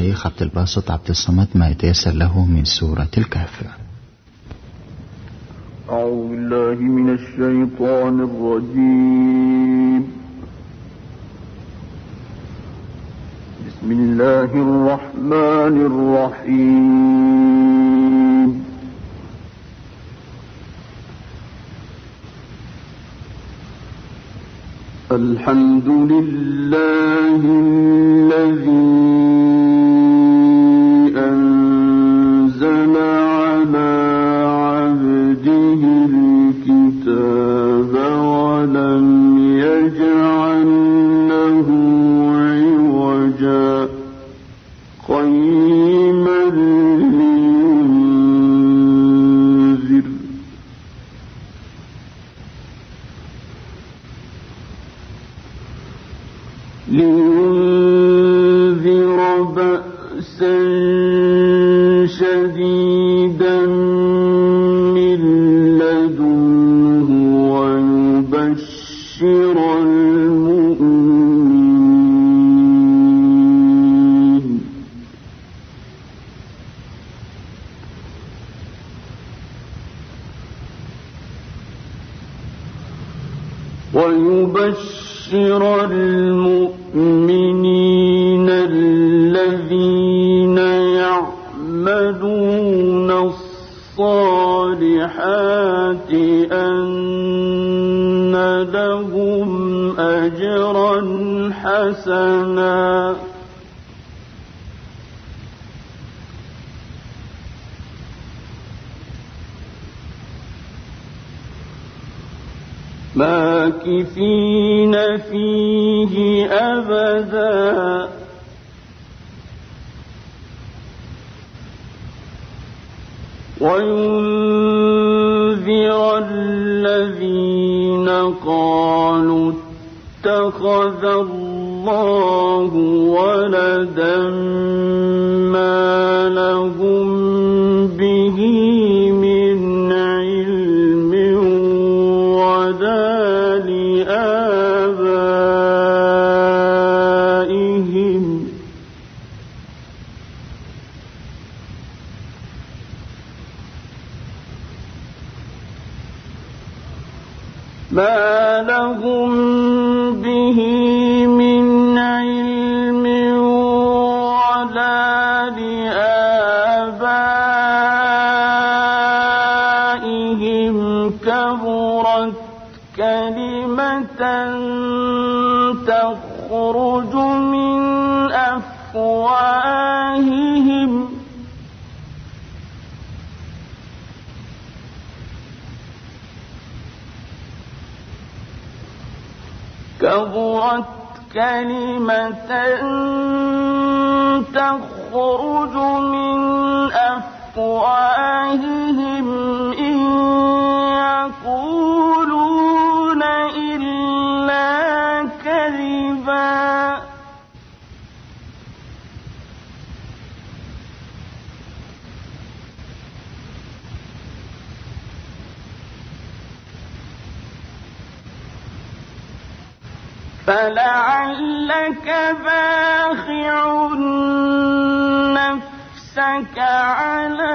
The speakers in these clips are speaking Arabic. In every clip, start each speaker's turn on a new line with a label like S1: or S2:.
S1: الشيخ عبد الباسط عبد الصمد ما يتيسر له من سورة الكهف.
S2: أعوذ بالله من الشيطان الرجيم. بسم الله الرحمن الرحيم. الحمد لله الذي أنزل على عبده الكتاب ولم يجعل له عوجا قيما لينذر بأسا شديدا من لدنه ويبشر المؤمنين الذين يعملون الصالحات أن لهم أجرا حسنا ماكثين فيه أبدا وينذر الذين قالوا اتخذ الله ولدا ما لهم به من علم ولا لآبائهم ما لهم به من علم ولا لآبائهم كبرت كلمة تخرج من أفواههم كبرت كلمة تخرج من أفواههم إن يقولون إلا كذبا فلعلك باخع نفسك على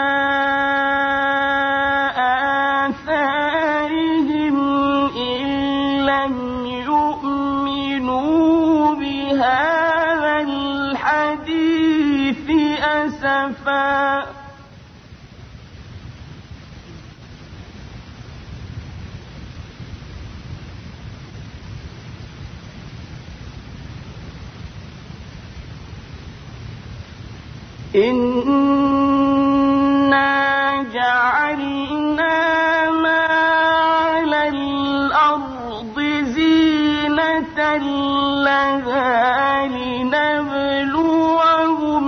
S2: آثارهم إن لم يؤمنوا بهذا الحديث أسفا إنا جعلنا ما على الأرض زينة لها لنبلوهم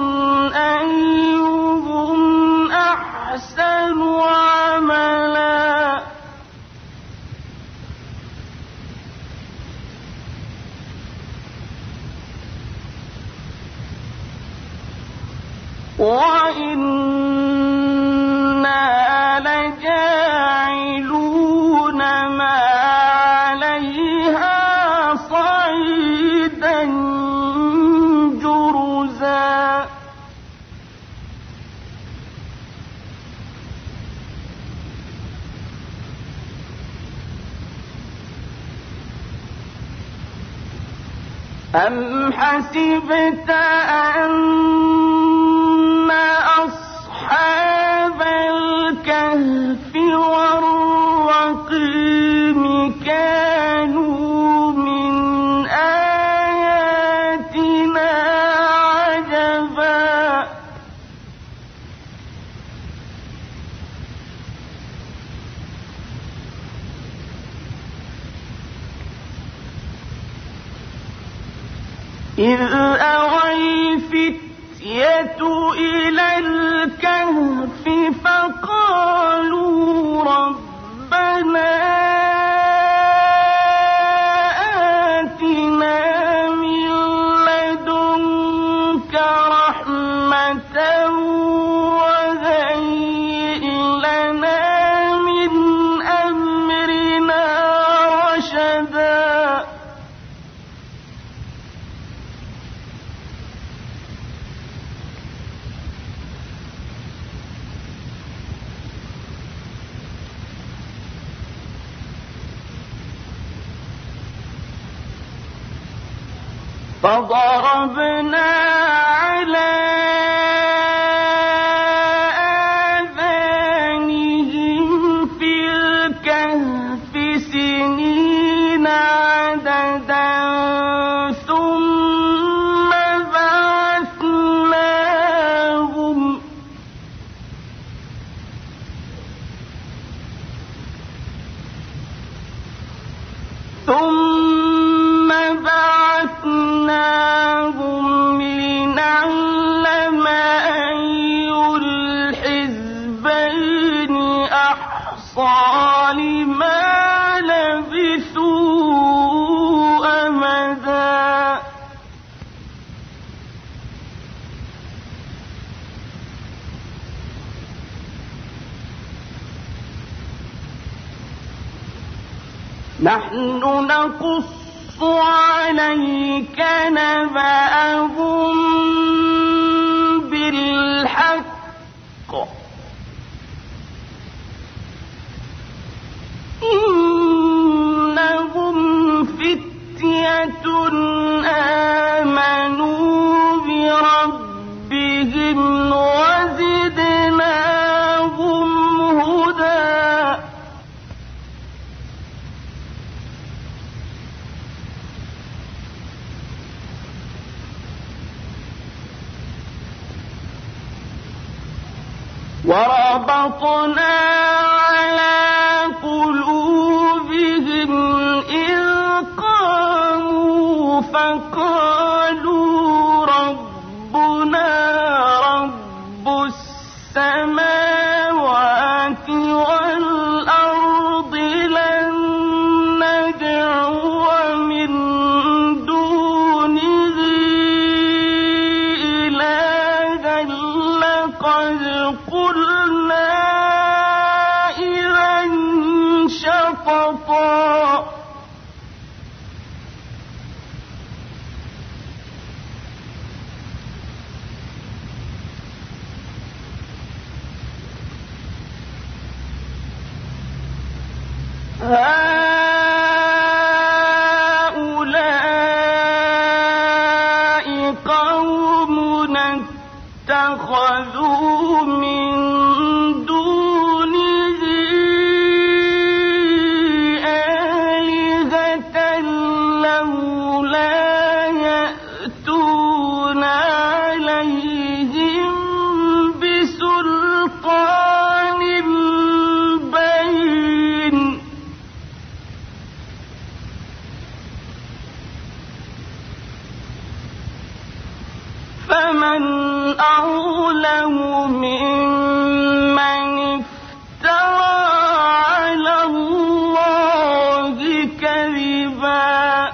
S2: أيهم أحسن عملا وإنا لجاعلون ما عليها صعيدا جرزا أم حسبت أن أصحاب الكهف والرقيم كانوا من آياتنا عجبا إذ أوى الفتية إلى الكهف فقالوا ربنا آتنا من لدنك رحمة وهيئ لنا من أمرنا رشدا فضربنا على آذانهم في الكهف سنين عددا ثم بعثناهم لنعلم أي الحزبين أحصى لما لبثوا أمدا نحن نقص عليك نبأهم بالحق إنهم فتية آمنوا بربهم وزدناهم هدى وربطنا على قلوبهم إذ قاموا فقالوا ربنا رب السماوات والأرض لن ندعو من دونه إلها لقد قلنا إذا شططا هؤلاء قومنا اتخذوا من دونه آلهة لولا يأتون عليهم بسلطان بين فمن أظلم ممن افترى على الله كذبا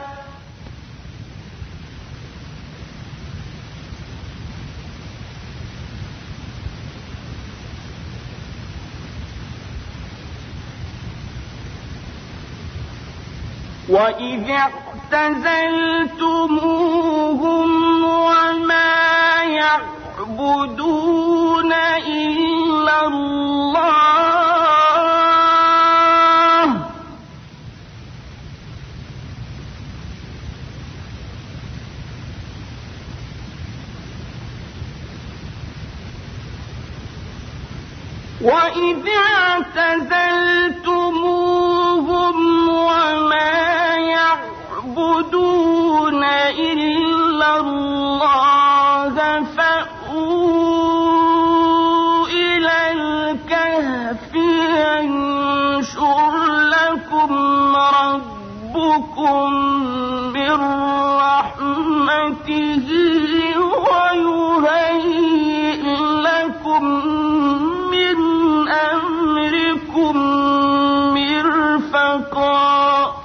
S2: وإذ اعتزلتموهم وما يعبدون إلا الله وإذا اعتزلتموهم وما يعبدون إلا الله فأووا إلى الكهف ينشر لكم ربكم من رحمته ويهيئ لكم من أمركم مرفقا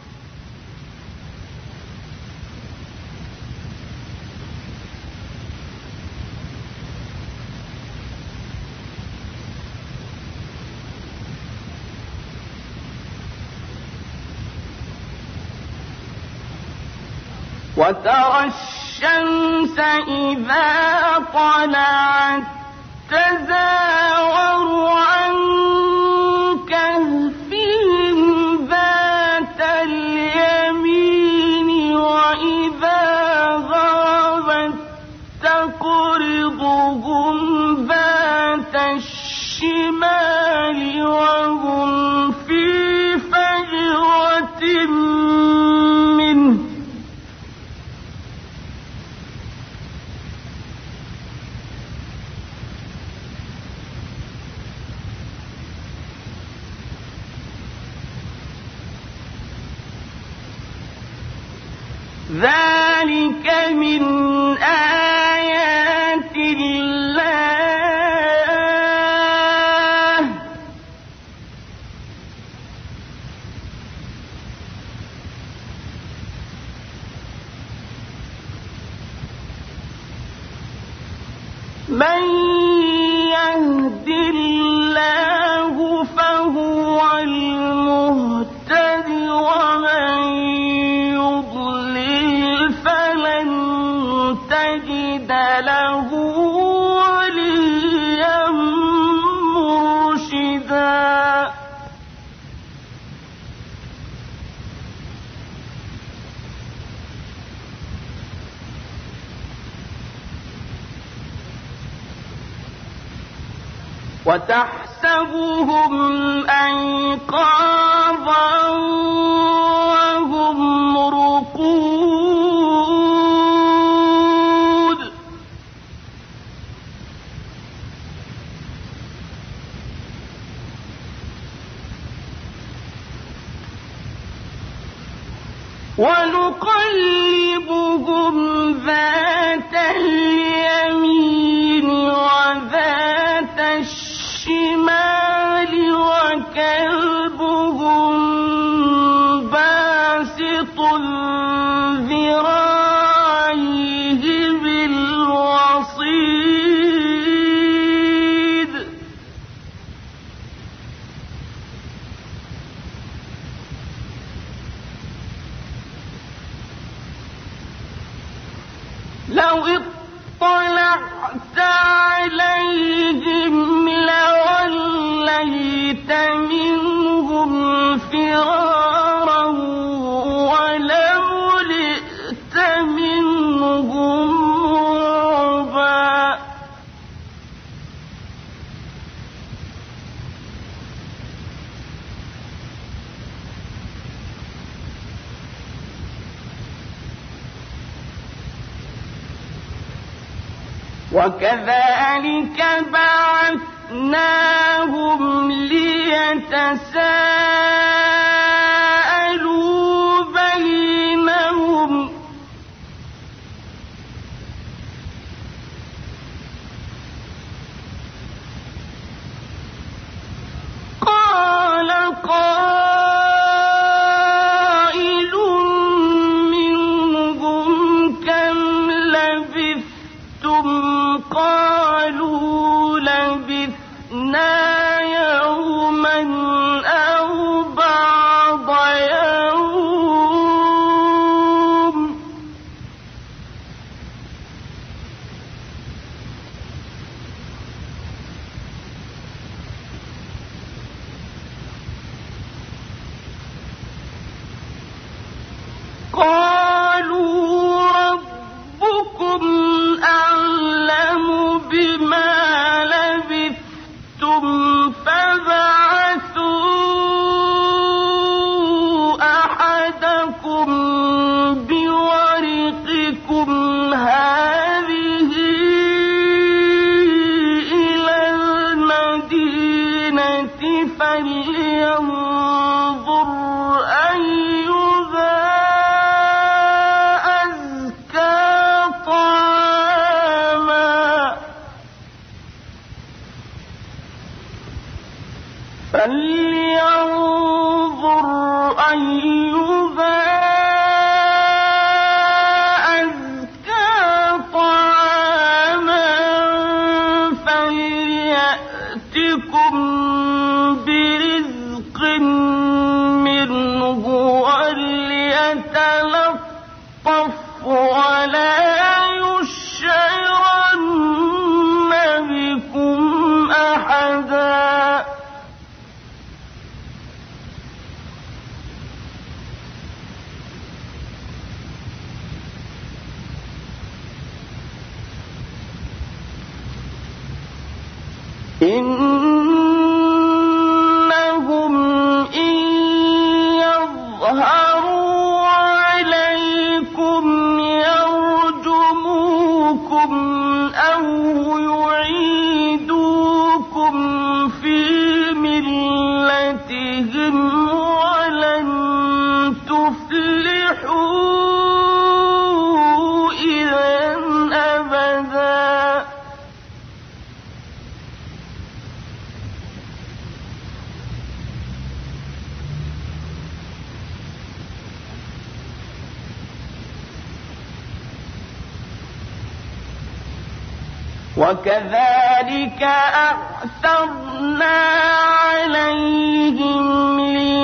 S2: وترى الشمس إذا طلعت تزاور عن كهفهم ذات اليمين وإذا غربت تقرضهم ذات الشمال وهم في فجوة منه ذلك من آيات الله من يهد الله فهو المهتد ومن تجد له وليا مرشدا وتحسبهم أيقاظا وهم رقود ونقلبهم ذات اليمين وذات الشمال وكلبهم باسط ذراعيه بالوصيد لو اطلعت عليهم لوليت منهم فرارا ولملئت منهم رعبا وكذلك بعثناهم ليتساءلوا بينهم قال قائل منهم كم لبثتم قالوا لبثنا يوما أو بعض فلينظر أيها أزكى طعاما فليأتكم برزق منه وليتلطف ولا يشعرن بكم أحدا إنهم إن يظهروا عليكم يرجموكم أو يعيدوكم في ملتهم ولن تفلحوا إذا أبدا وكذلك أعثرنا عليهم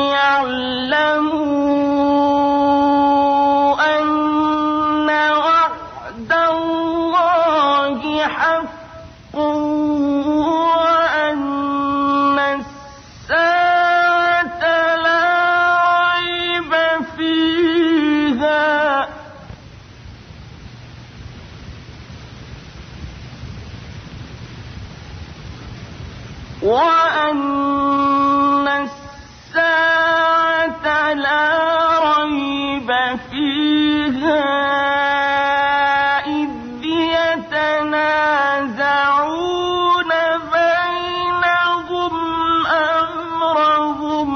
S2: ليعلموا أن وعد الله حق وأن الساعة لا ريب فيها وأن الساعة لا ريب فيها إذ يتنازعون بينهم أمرهم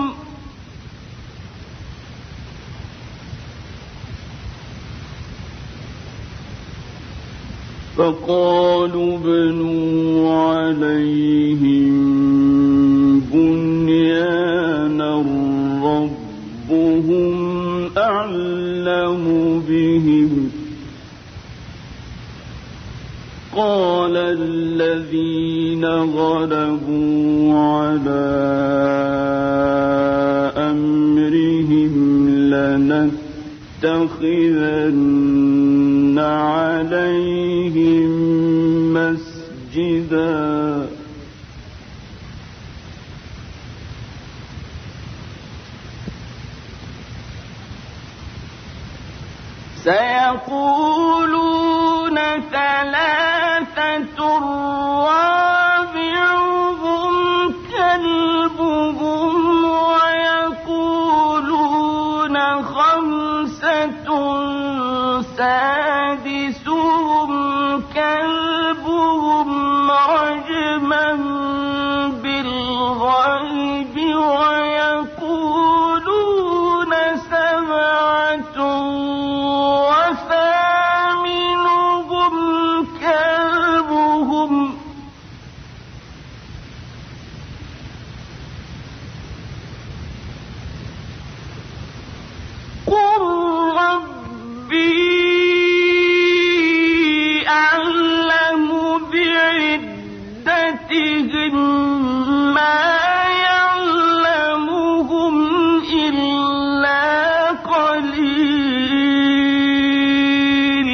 S2: فقالوا ابنوا عليهم بنيانا ربهم أعلم بهم قال الذين غلبوا على أمرهم لنتخذن عليهم مسجدا سيقولون ثلاثة رابعهم كلبهم ويقولون خمسة سادسهم كلبهم رجما بالغيب ويقولون سبعة وثامنهم كلبهم قل ربي أعلم بعدتهم ما يعلمهم إلا قليل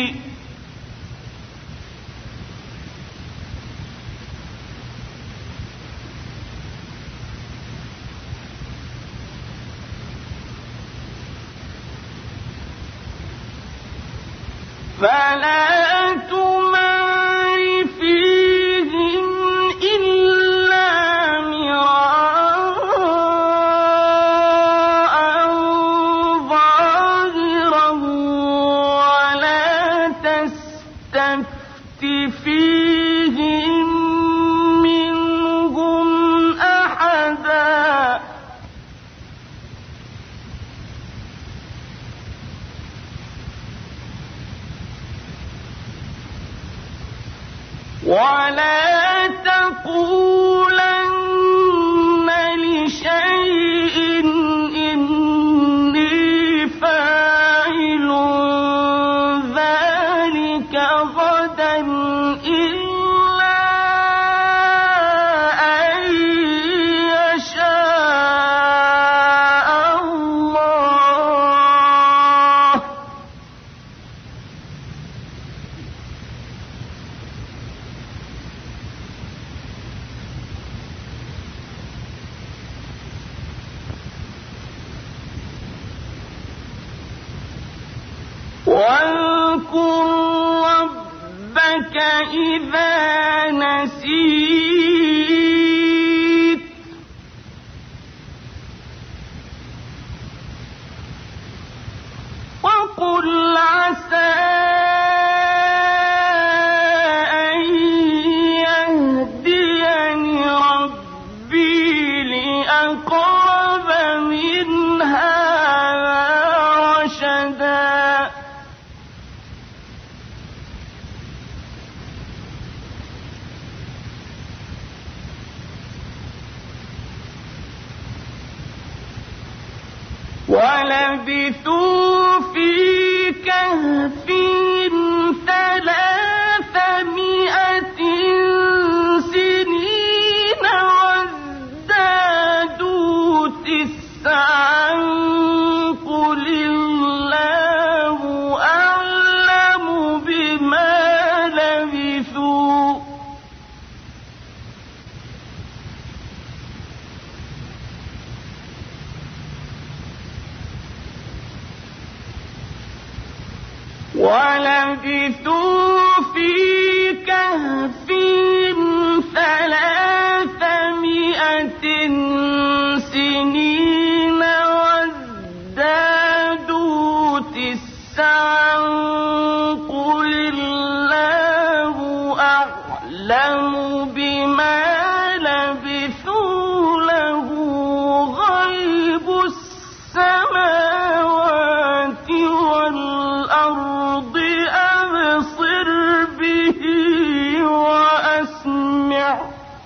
S2: فلا تمار فيهم إلا مراء ظاهرا ولا تستفت فيهم منهم أحدا ولا تقولن لشيء إني فاعل ذلك غدا إلا أن يشاء الله. واذكر ربك إذا نسيت وقل عسى أن يهديني ربي لأقرب من هذا رشدا. ولبثوا في كهفهم 300 سنين وازدادوا 9 قل الله أعلم بما لبثوا ولبثوا في كهفهم 300 سنين وازدادوا 9 قل الله أعلم بما لبثوا له غيب السماوات والأرض أبصر به وأسمع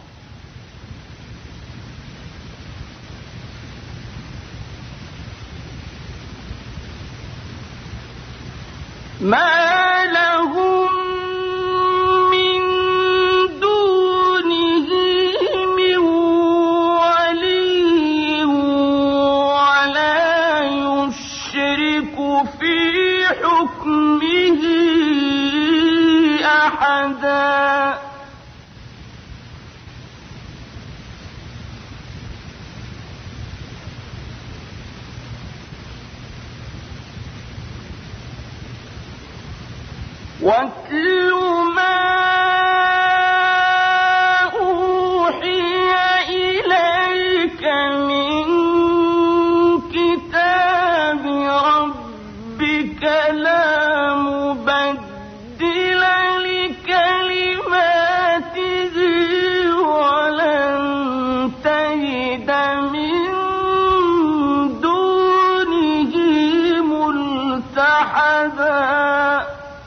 S2: ما لهم من دونه من ولي ولا يشرك في حكمه أحدا. واتل ما أوحي إليك من كتاب ربك لا مبدل لكلماته ولن تجد من دونه ملتحدا.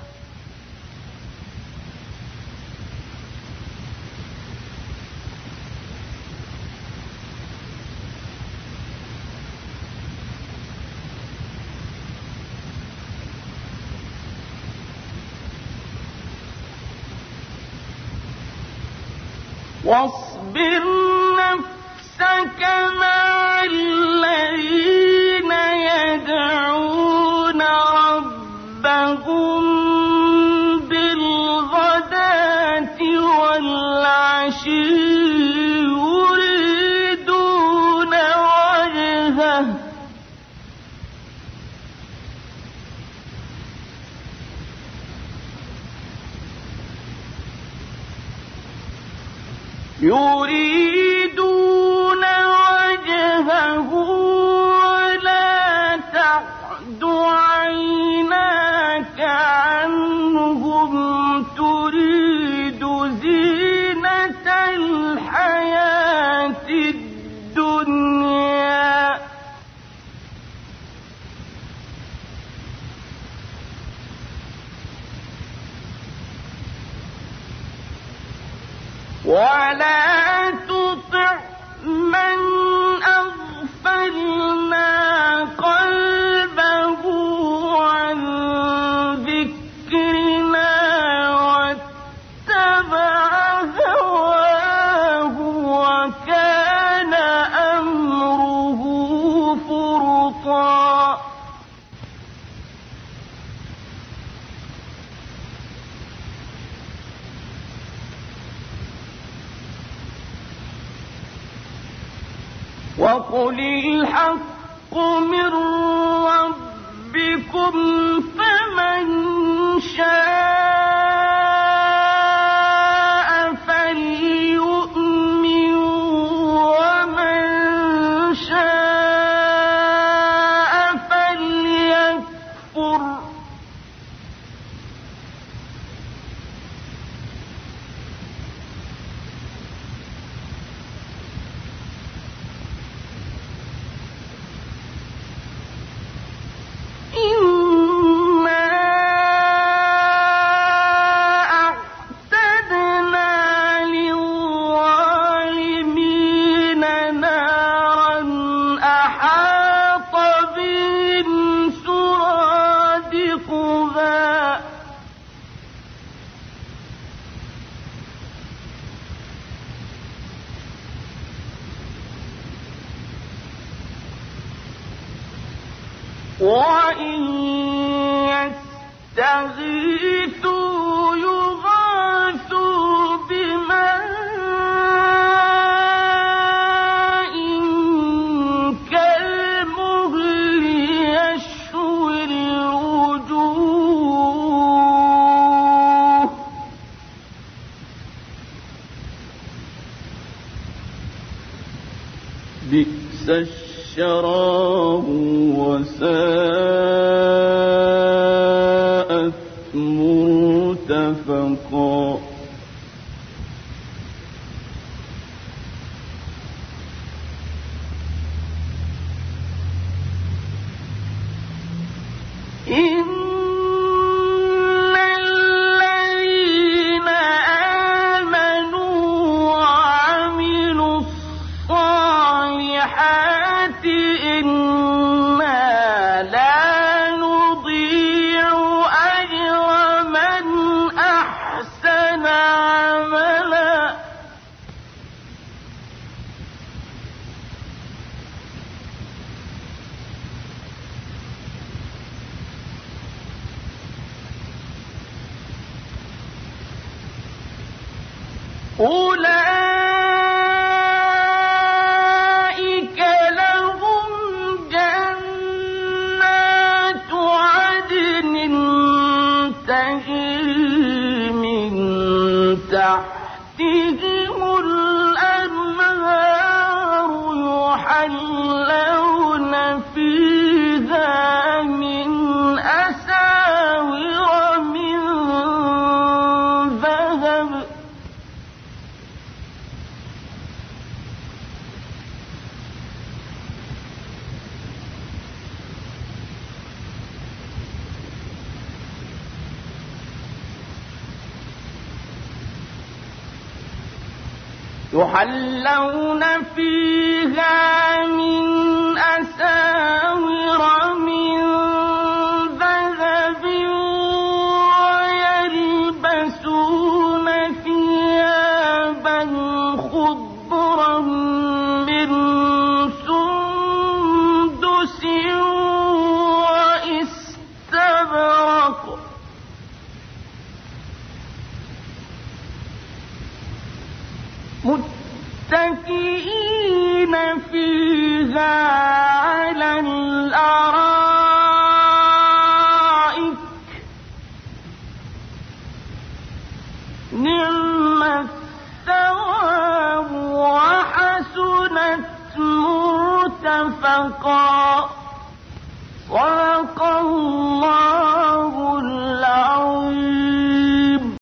S2: واصبر نفسك مع الذين يدعون ربهم بالغداة والعشي يريدون وجهه ولا تعد عيناك عنهم تريد زينة الحياة الدنيا ولا تطع من أغفلنا قلبه عن ذكرنا واتبع هواه وكان أمره فرطا وقل الحق من ربكم فمن شاء فليؤمن ومن شاء فليكفر وإن يستغيثوا يغاثوا بماء كالمهل يشوي الوجوه بئس الشراب وساءت مرتفقا أولئك لهم جنات عدن تجري من تحتهم الأنهار يحلون فيها من أساور من ذهب يحلون فيها من أساور من ذهب ويلبسون ثيابا خضرا من سندس واستبرق متكئين فيها على الأرائك نعم الثواب وحسنت مرتفقا صدق الله